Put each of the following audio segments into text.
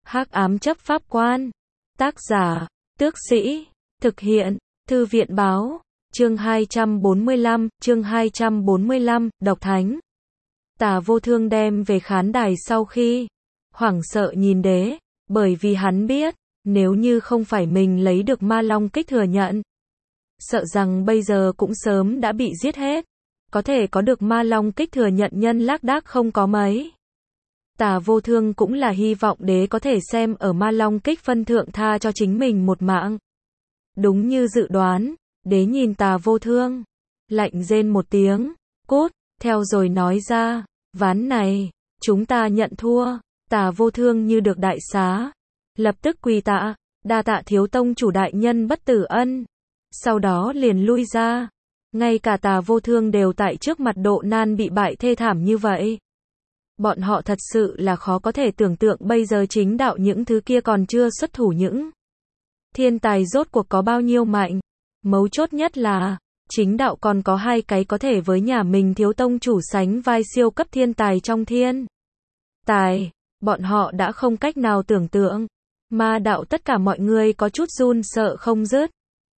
Hắc ám chấp pháp quan. Tác giả, Tước Sĩ. Thực hiện, Thư viện báo. Chương 245, Độc Thánh. Tà Vô Thương đem về khán đài sau khi hoảng sợ nhìn đế, bởi vì hắn biết, nếu như không phải mình lấy được ma long kích thừa nhận, sợ rằng bây giờ cũng sớm đã bị giết hết. Có thể có được ma long kích thừa nhận nhân lác đác không có mấy. Tà Vô Thương cũng là hy vọng đế có thể xem ở ma long kích phân thượng tha cho chính mình một mạng. Đúng như dự đoán, đế nhìn Tà Vô Thương, lạnh rên một tiếng, cút, theo rồi nói ra, ván này, chúng ta nhận thua. Tà Vô Thương như được đại xá, lập tức quỳ tạ, đa tạ thiếu tông chủ đại nhân bất tử ân. Sau đó liền lui ra. Ngay cả Tà Vô Thương đều tại trước mặt Độ Nan bị bại thê thảm như vậy. Bọn họ thật sự là khó có thể tưởng tượng bây giờ chính đạo những thứ kia còn chưa xuất thủ những thiên tài rốt cuộc có bao nhiêu mạnh. Mấu chốt nhất là, chính đạo còn có hai cái có thể với nhà mình thiếu tông chủ sánh vai siêu cấp thiên tài trong thiên tài. Bọn họ đã không cách nào tưởng tượng. Ma đạo tất cả mọi người có chút run sợ không dứt.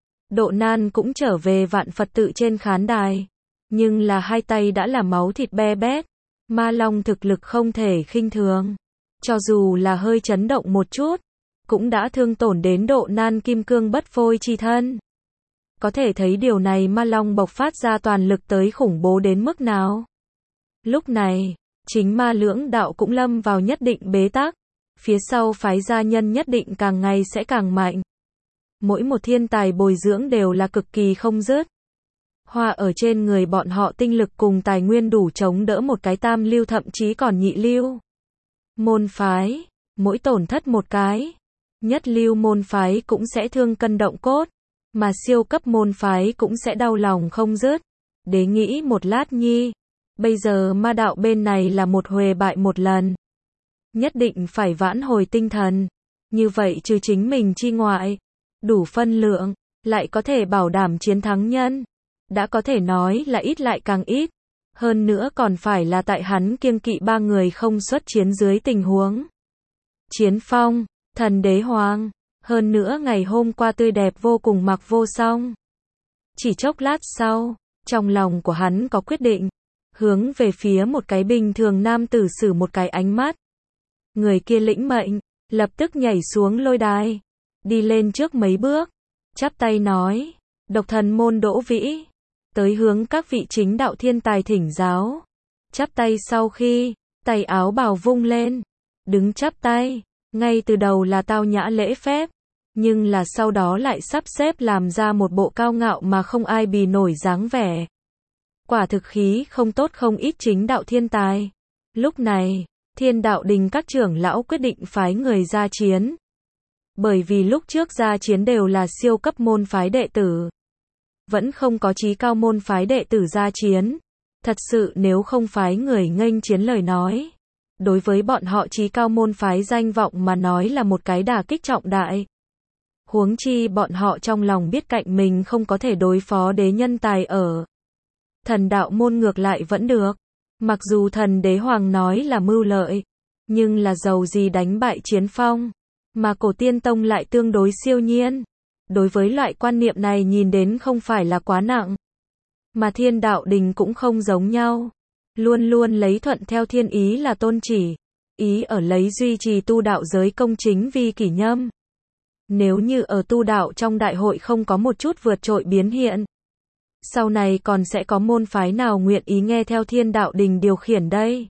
Độ Nan cũng trở về vạn Phật tự trên khán đài. Nhưng là hai tay đã là máu thịt be bét. Ma long thực lực không thể khinh thường. Cho dù là hơi chấn động một chút, cũng đã thương tổn đến Độ Nan kim cương bất phôi chi thân. Có thể thấy điều này ma long bộc phát ra toàn lực tới khủng bố đến mức nào. Lúc này, chính ma lưỡng đạo cũng lâm vào nhất định bế tắc. Phía sau phái gia nhân nhất định càng ngày sẽ càng mạnh. Mỗi một thiên tài bồi dưỡng đều là cực kỳ không dứt. Hoa ở trên người bọn họ tinh lực cùng tài nguyên đủ chống đỡ một cái tam lưu thậm chí còn nhị lưu môn phái. Mỗi tổn thất một cái, nhất lưu môn phái cũng sẽ thương cân động cốt, mà siêu cấp môn phái cũng sẽ đau lòng không dứt. Đế nghĩ một lát nhi, bây giờ ma đạo bên này là một huề bại một lần. Nhất định phải vãn hồi tinh thần. Như vậy trừ chính mình chi ngoại, đủ phân lượng, lại có thể bảo đảm chiến thắng nhân. Đã có thể nói là ít lại càng ít. Hơn nữa còn phải là tại hắn kiêng kỵ ba người không xuất chiến dưới tình huống. Chiến Phong, Thần Đế Hoàng. Hơn nữa ngày hôm qua tươi đẹp vô cùng Mặc Vô Song. Chỉ chốc lát sau, trong lòng của hắn có quyết định. Hướng về phía một cái bình thường nam tử sử một cái ánh mắt. Người kia lĩnh mệnh, lập tức nhảy xuống lôi đài. Đi lên trước mấy bước, chắp tay nói, Độc Thần môn Đỗ Vĩ, tới hướng các vị chính đạo thiên tài thỉnh giáo. Chắp tay sau khi, tay áo bào vung lên, đứng chắp tay, ngay từ đầu là tao nhã lễ phép, nhưng là sau đó lại sắp xếp làm ra một bộ cao ngạo mà không ai bì nổi dáng vẻ. Quả thực khí không tốt không ít chính đạo thiên tài. Lúc này, Thiên Đạo Đình các trưởng lão quyết định phái người ra chiến. Bởi vì lúc trước ra chiến đều là siêu cấp môn phái đệ tử. Vẫn không có chí cao môn phái đệ tử ra chiến. Thật sự nếu không phái người nghênh chiến lời nói. Đối với bọn họ chí cao môn phái danh vọng mà nói là một cái đả kích trọng đại. Huống chi bọn họ trong lòng biết cạnh mình không có thể đối phó đế nhân tài ở. Thần đạo môn ngược lại vẫn được. Mặc dù Thần Đế Hoàng nói là mưu lợi, nhưng là dầu gì đánh bại Chiến Phong, mà Cổ Tiên Tông lại tương đối siêu nhiên. Đối với loại quan niệm này nhìn đến không phải là quá nặng. Mà Thiên Đạo Đình cũng không giống nhau. Luôn luôn lấy thuận theo thiên ý là tôn chỉ. Ý ở lấy duy trì tu đạo giới công chính vi kỷ nhâm. Nếu như ở tu đạo trong đại hội không có một chút vượt trội biến hiện, sau này còn sẽ có môn phái nào nguyện ý nghe theo Thiên Đạo Đình điều khiển đây?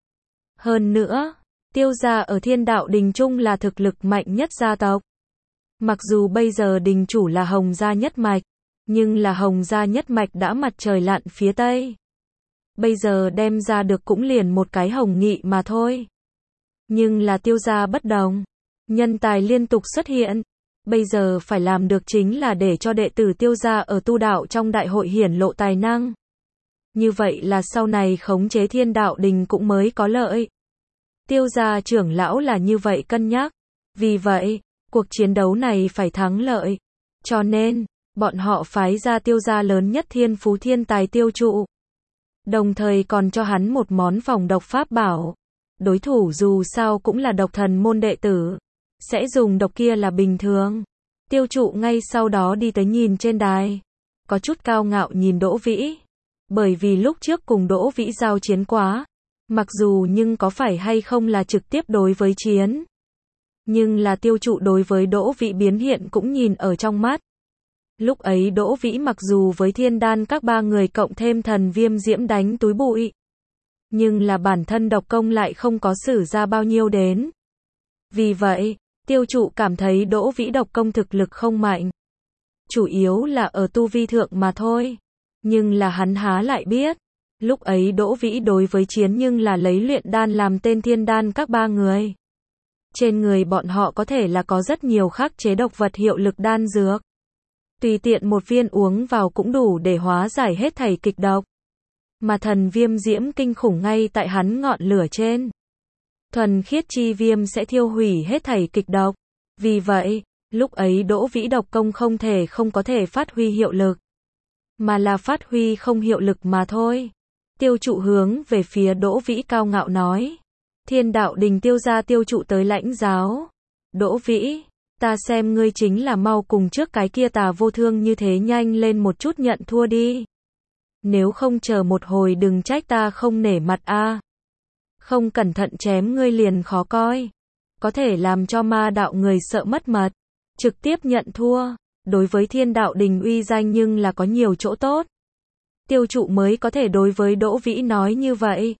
Hơn nữa, Tiêu gia ở Thiên Đạo Đình chung là thực lực mạnh nhất gia tộc. Mặc dù bây giờ đình chủ là Hồng gia nhất mạch, nhưng là Hồng gia nhất mạch đã mặt trời lặn phía Tây. Bây giờ đem ra được cũng liền một cái Hồng Nghị mà thôi. Nhưng là Tiêu gia bất đồng. Nhân tài liên tục xuất hiện. Bây giờ phải làm được chính là để cho đệ tử Tiêu gia ở tu đạo trong đại hội hiển lộ tài năng. Như vậy là sau này khống chế Thiên Đạo Đình cũng mới có lợi. Tiêu gia trưởng lão là như vậy cân nhắc. Vì vậy, cuộc chiến đấu này phải thắng lợi. Cho nên, bọn họ phái ra Tiêu gia lớn nhất thiên phú thiên tài Tiêu Trụ. Đồng thời còn cho hắn một món phòng độc pháp bảo. Đối thủ dù sao cũng là Độc Thần môn đệ tử. sẽ dùng độc kia là bình thường. Tiêu trụ ngay sau đó đi tới nhìn trên đài. Có chút cao ngạo nhìn Đỗ Vĩ. Bởi vì lúc trước cùng Đỗ Vĩ giao chiến quá. Mặc dù nhưng có phải hay không là trực tiếp đối với chiến. Nhưng là tiêu trụ đối với Đỗ Vĩ biến hiện cũng nhìn ở trong mắt. Lúc ấy Đỗ Vĩ mặc dù với thiên đan các ba người cộng thêm thần viêm diễm đánh túi bụi. Nhưng là bản thân độc công lại không có sử ra bao nhiêu đến. Vì vậy, tiêu trụ cảm thấy Đỗ Vĩ độc công thực lực không mạnh. Chủ yếu là ở tu vi thượng mà thôi. Nhưng là hắn há lại biết. Lúc ấy Đỗ Vĩ đối với chiến nhưng là lấy luyện đan làm tên thiên đan các ba người. Trên người bọn họ có thể là có rất nhiều khắc chế độc vật hiệu lực đan dược. Tùy tiện một viên uống vào cũng đủ để hóa giải hết thảy kịch độc. Mà thần viêm diễm kinh khủng ngay tại hắn ngọn lửa trên. Thuần khiết chi viêm sẽ thiêu hủy hết thảy kịch độc. Vì vậy, lúc ấy Đỗ Vĩ độc công không thể không có thể phát huy hiệu lực. Mà là phát huy không hiệu lực mà thôi. Tiêu trụ hướng về phía Đỗ Vĩ cao ngạo nói. Thiên đạo đình tiêu gia tiêu trụ tới lãnh giáo. Đỗ Vĩ, ta xem ngươi chính là mau cùng trước cái kia Tà Vô Thương như thế nhanh lên một chút nhận thua đi. Nếu không chờ một hồi đừng trách ta không nể mặt a. Không cẩn thận chém ngươi liền khó coi. Có thể làm cho ma đạo người sợ mất mật. Trực tiếp nhận thua. Đối với thiên đạo đình uy danh nhưng là có nhiều chỗ tốt. Tiêu trụ mới có thể đối với Đỗ Vĩ nói như vậy.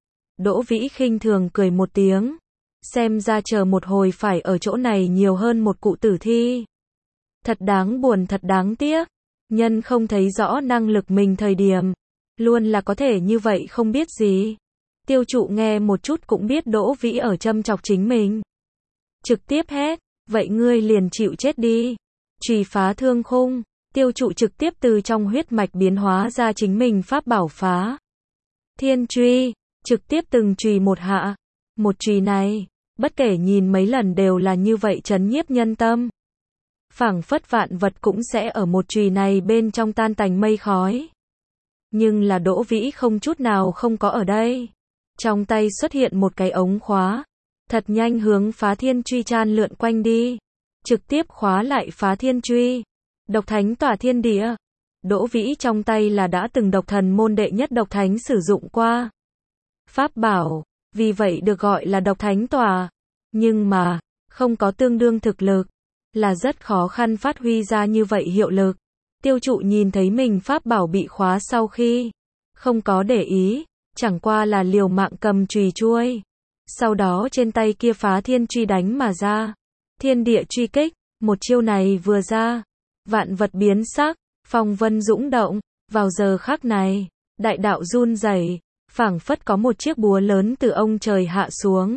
Đỗ Vĩ khinh thường cười một tiếng. Xem ra chờ một hồi phải ở chỗ này nhiều hơn một cụ tử thi. Thật đáng buồn thật đáng tiếc. Nhân không thấy rõ năng lực mình thời điểm. Luôn là có thể như vậy không biết gì. Tiêu trụ nghe một chút cũng biết Đỗ Vĩ ở châm chọc chính mình. Trực tiếp hét. Vậy ngươi liền chịu chết đi. Chùy phá thương khung. Tiêu trụ trực tiếp từ trong huyết mạch biến hóa ra chính mình pháp bảo phá. Thiên truy. Trực tiếp từng chùy một hạ. Một chùy này, bất kể nhìn mấy lần đều là như vậy trấn nhiếp nhân tâm. Phảng phất vạn vật cũng sẽ ở một chùy này bên trong tan tành mây khói. Nhưng là Đỗ Vĩ không chút nào không có ở đây. Trong tay xuất hiện một cái ống khóa. Thật nhanh hướng phá thiên truy chan lượn quanh đi. Trực tiếp khóa lại phá thiên truy. Độc thánh tỏa thiên địa. Đỗ Vĩ trong tay là đã từng độc thần môn đệ nhất độc thánh sử dụng qua. Pháp bảo, vì vậy được gọi là độc thánh tỏa. Nhưng mà, không có tương đương thực lực, là rất khó khăn phát huy ra như vậy hiệu lực. Tiêu trụ nhìn thấy mình pháp bảo bị khóa sau khi, không có để ý, chẳng qua là liều mạng cầm chùy chuôi. Sau đó trên tay kia phá thiên truy đánh mà ra. Thiên địa truy kích, một chiêu này vừa ra. Vạn vật biến sắc, phong vân dũng động, vào giờ khắc này, đại đạo run rẩy, phảng phất có một chiếc búa lớn từ ông trời hạ xuống.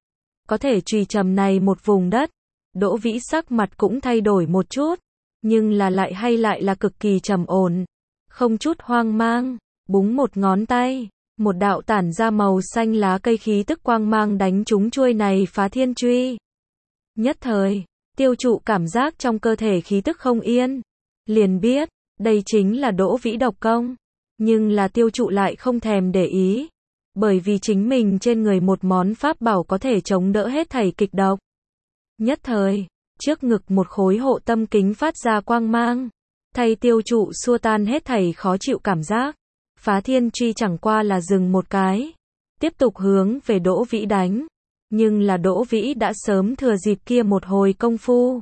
Có thể chùy trầm này một vùng đất, Đỗ Vĩ sắc mặt cũng thay đổi một chút, nhưng là lại là cực kỳ trầm ổn, không chút hoang mang, búng một ngón tay, một đạo tản ra màu xanh lá cây khí tức quang mang đánh trúng chuôi này phá thiên truy. Nhất thời, tiêu trụ cảm giác trong cơ thể khí tức không yên, liền biết, đây chính là Đỗ Vĩ độc công, nhưng là tiêu trụ lại không thèm để ý, bởi vì chính mình trên người một món pháp bảo có thể chống đỡ hết thảy kịch độc. Nhất thời, trước ngực một khối hộ tâm kính phát ra quang mang, thay tiêu trụ xua tan hết thảy khó chịu cảm giác. Phá thiên truy chẳng qua là dừng một cái, tiếp tục hướng về Đỗ Vĩ đánh, nhưng là Đỗ Vĩ đã sớm thừa dịp kia một hồi công phu,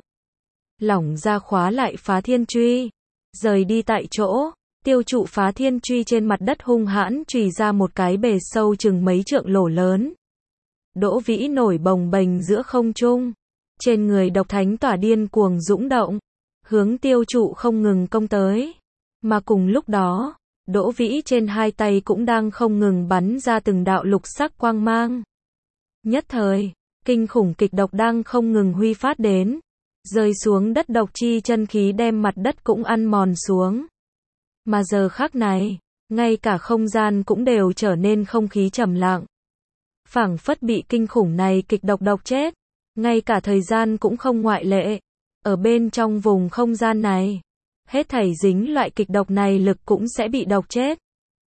lỏng ra khóa lại phá thiên truy, rời đi tại chỗ. Tiêu trụ phá thiên truy trên mặt đất hung hãn chùy ra một cái bề sâu chừng mấy trượng lỗ lớn. Đỗ Vĩ nổi bồng bềnh giữa không trung, trên người độc thánh tỏa điên cuồng dũng động, hướng tiêu trụ không ngừng công tới. Mà cùng lúc đó, Đỗ Vĩ trên hai tay cũng đang không ngừng bắn ra từng đạo lục sắc quang mang. Nhất thời, kinh khủng kịch độc đang không ngừng huy phát đến, rơi xuống đất độc chi chân khí đem mặt đất cũng ăn mòn xuống. Mà giờ khắc này, ngay cả không gian cũng đều trở nên không khí trầm lặng. Phảng phất bị kinh khủng này kịch độc chết, ngay cả thời gian cũng không ngoại lệ. Ở bên trong vùng không gian này, hết thảy dính loại kịch độc này lực cũng sẽ bị độc chết.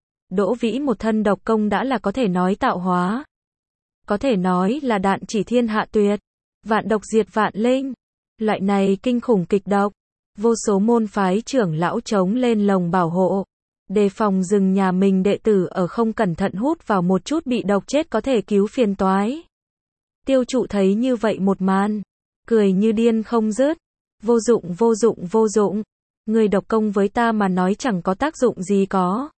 Đỗ Vĩ một thân độc công đã là có thể nói tạo hóa, có thể nói là đạn chỉ thiên hạ tuyệt. Vạn độc diệt vạn linh. Loại này kinh khủng kịch độc. Vô số môn phái trưởng lão chống lên lồng bảo hộ. Đề phòng rừng nhà mình đệ tử ở không cẩn thận hút vào một chút bị độc chết có thể cứu phiền toái. Tiêu trụ thấy như vậy một màn. Cười như điên không dứt. Vô dụng vô dụng vô dụng. Người độc công với ta mà nói chẳng có tác dụng gì có.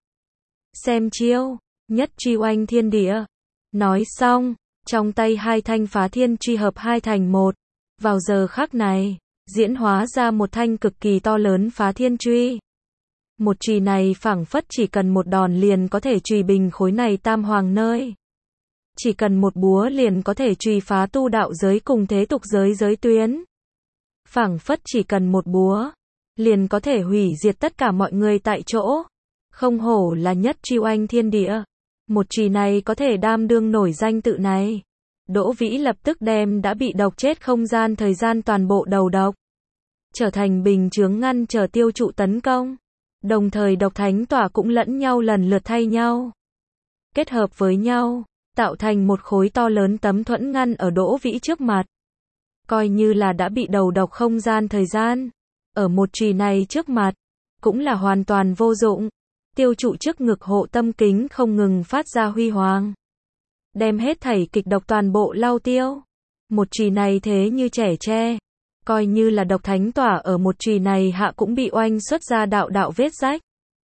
Xem chiêu. Nhất truy oanh thiên địa. Nói xong. Trong tay hai thanh phá thiên truy hợp hai thành một. Vào giờ khắc này. Diễn hóa ra một thanh cực kỳ to lớn phá thiên truy. Một chùy này phảng phất chỉ cần một đòn liền có thể chùy bình khối này tam hoàng nơi. Chỉ cần một búa liền có thể chùy phá tu đạo giới cùng thế tục giới giới tuyến. Phảng phất chỉ cần một búa, liền có thể hủy diệt tất cả mọi người tại chỗ. Không hổ là nhất truy oanh thiên địa. Một chùy này có thể đam đương nổi danh tự này. Đỗ Vĩ lập tức đem đã bị độc chết không gian thời gian toàn bộ đầu độc. Trở thành bình chướng ngăn trở tiêu trụ tấn công. Đồng thời độc thánh tỏa cũng lẫn nhau lần lượt thay nhau. Kết hợp với nhau, tạo thành một khối to lớn tấm thuẫn ngăn ở Đỗ Vĩ trước mặt. Coi như là đã bị đầu độc không gian thời gian. Ở một chùy này trước mặt, cũng là hoàn toàn vô dụng. Tiêu trụ trước ngực hộ tâm kính không ngừng phát ra huy hoàng. Đem hết thảy kịch độc toàn bộ lau tiêu. Một chùy này thế như trẻ tre. Coi như là độc thánh tỏa ở một chùy này hạ cũng bị oanh xuất ra đạo đạo vết rách.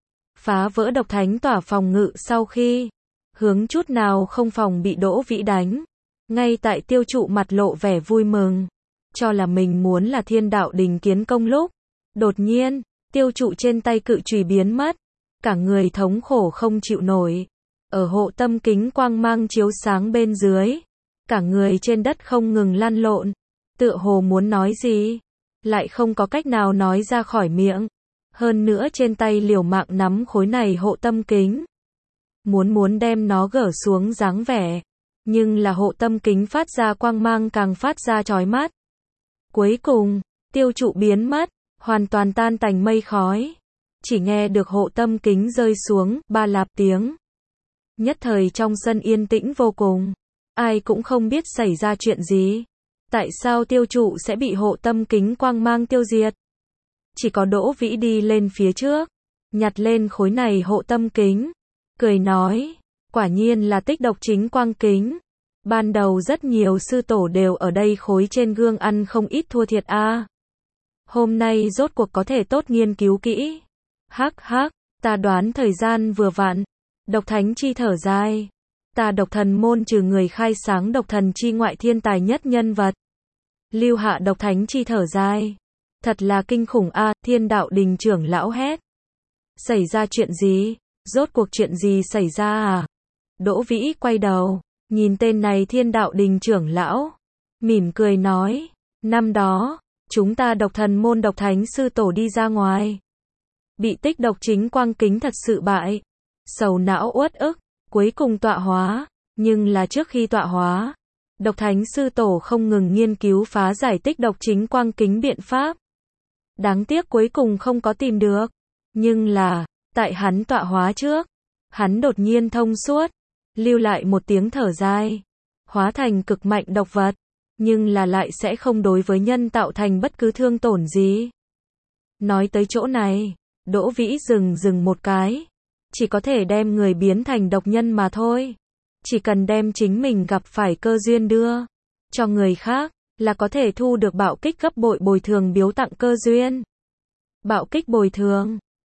Phá vỡ độc thánh tỏa phòng ngự sau khi hướng chút nào không phòng bị Đỗ Vĩ đánh. Ngay tại tiêu trụ mặt lộ vẻ vui mừng. Cho là mình muốn là thiên đạo đình kiến công lúc. Đột nhiên, tiêu trụ trên tay cự chùy biến mất. Cả người thống khổ không chịu nổi. Ở hộ tâm kính quang mang chiếu sáng bên dưới. Cả người trên đất không ngừng lăn lộn. Tựa hồ muốn nói gì, lại không có cách nào nói ra khỏi miệng. Hơn nữa trên tay liều mạng nắm khối này hộ tâm kính. Muốn đem nó gỡ xuống dáng vẻ. Nhưng là hộ tâm kính phát ra quang mang càng phát ra chói mắt. Cuối cùng, tiêu trụ biến mất, hoàn toàn tan tành mây khói. Chỉ nghe được hộ tâm kính rơi xuống, ba lạp tiếng. Nhất thời trong sân yên tĩnh vô cùng. Ai cũng không biết xảy ra chuyện gì. Tại sao tiêu trụ sẽ bị hộ tâm kính quang mang tiêu diệt? Chỉ có Đỗ Vĩ đi lên phía trước, nhặt lên khối này hộ tâm kính, cười nói, quả nhiên là tích độc chính quang kính. Ban đầu rất nhiều sư tổ đều ở đây khối trên gương ăn không ít thua thiệt a. Hôm nay rốt cuộc có thể tốt nghiên cứu kỹ. Hắc hắc, ta đoán thời gian vừa vặn. Độc thánh chi thở dài. Ta độc thần môn trừ người khai sáng độc thần chi ngoại thiên tài nhất nhân vật. Lưu Hạ độc thánh chi thở dài. Thật là kinh khủng a, thiên đạo đình trưởng lão hét. Xảy ra chuyện gì? Rốt cuộc chuyện gì xảy ra à? Đỗ Vĩ quay đầu, nhìn tên này thiên đạo đình trưởng lão. Mỉm cười nói, năm đó, chúng ta độc thần môn độc thánh sư tổ đi ra ngoài. Bị tích độc chính quang kính thật sự bại. Sầu não uất ức. Cuối cùng tọa hóa, nhưng là trước khi tọa hóa, độc thánh sư tổ không ngừng nghiên cứu phá giải tích độc chính quang kính biện pháp. Đáng tiếc cuối cùng không có tìm được, nhưng là, tại hắn tọa hóa trước, hắn đột nhiên thông suốt, lưu lại một tiếng thở dài, hóa thành cực mạnh độc vật, nhưng là lại sẽ không đối với nhân tạo thành bất cứ thương tổn gì. Nói tới chỗ này, Đỗ Vĩ dừng một cái. Chỉ có thể đem người biến thành độc nhân mà thôi. Chỉ cần đem chính mình gặp phải cơ duyên đưa cho người khác, là có thể thu được bạo kích gấp bội bồi thường biếu tặng cơ duyên. Bạo kích bồi thường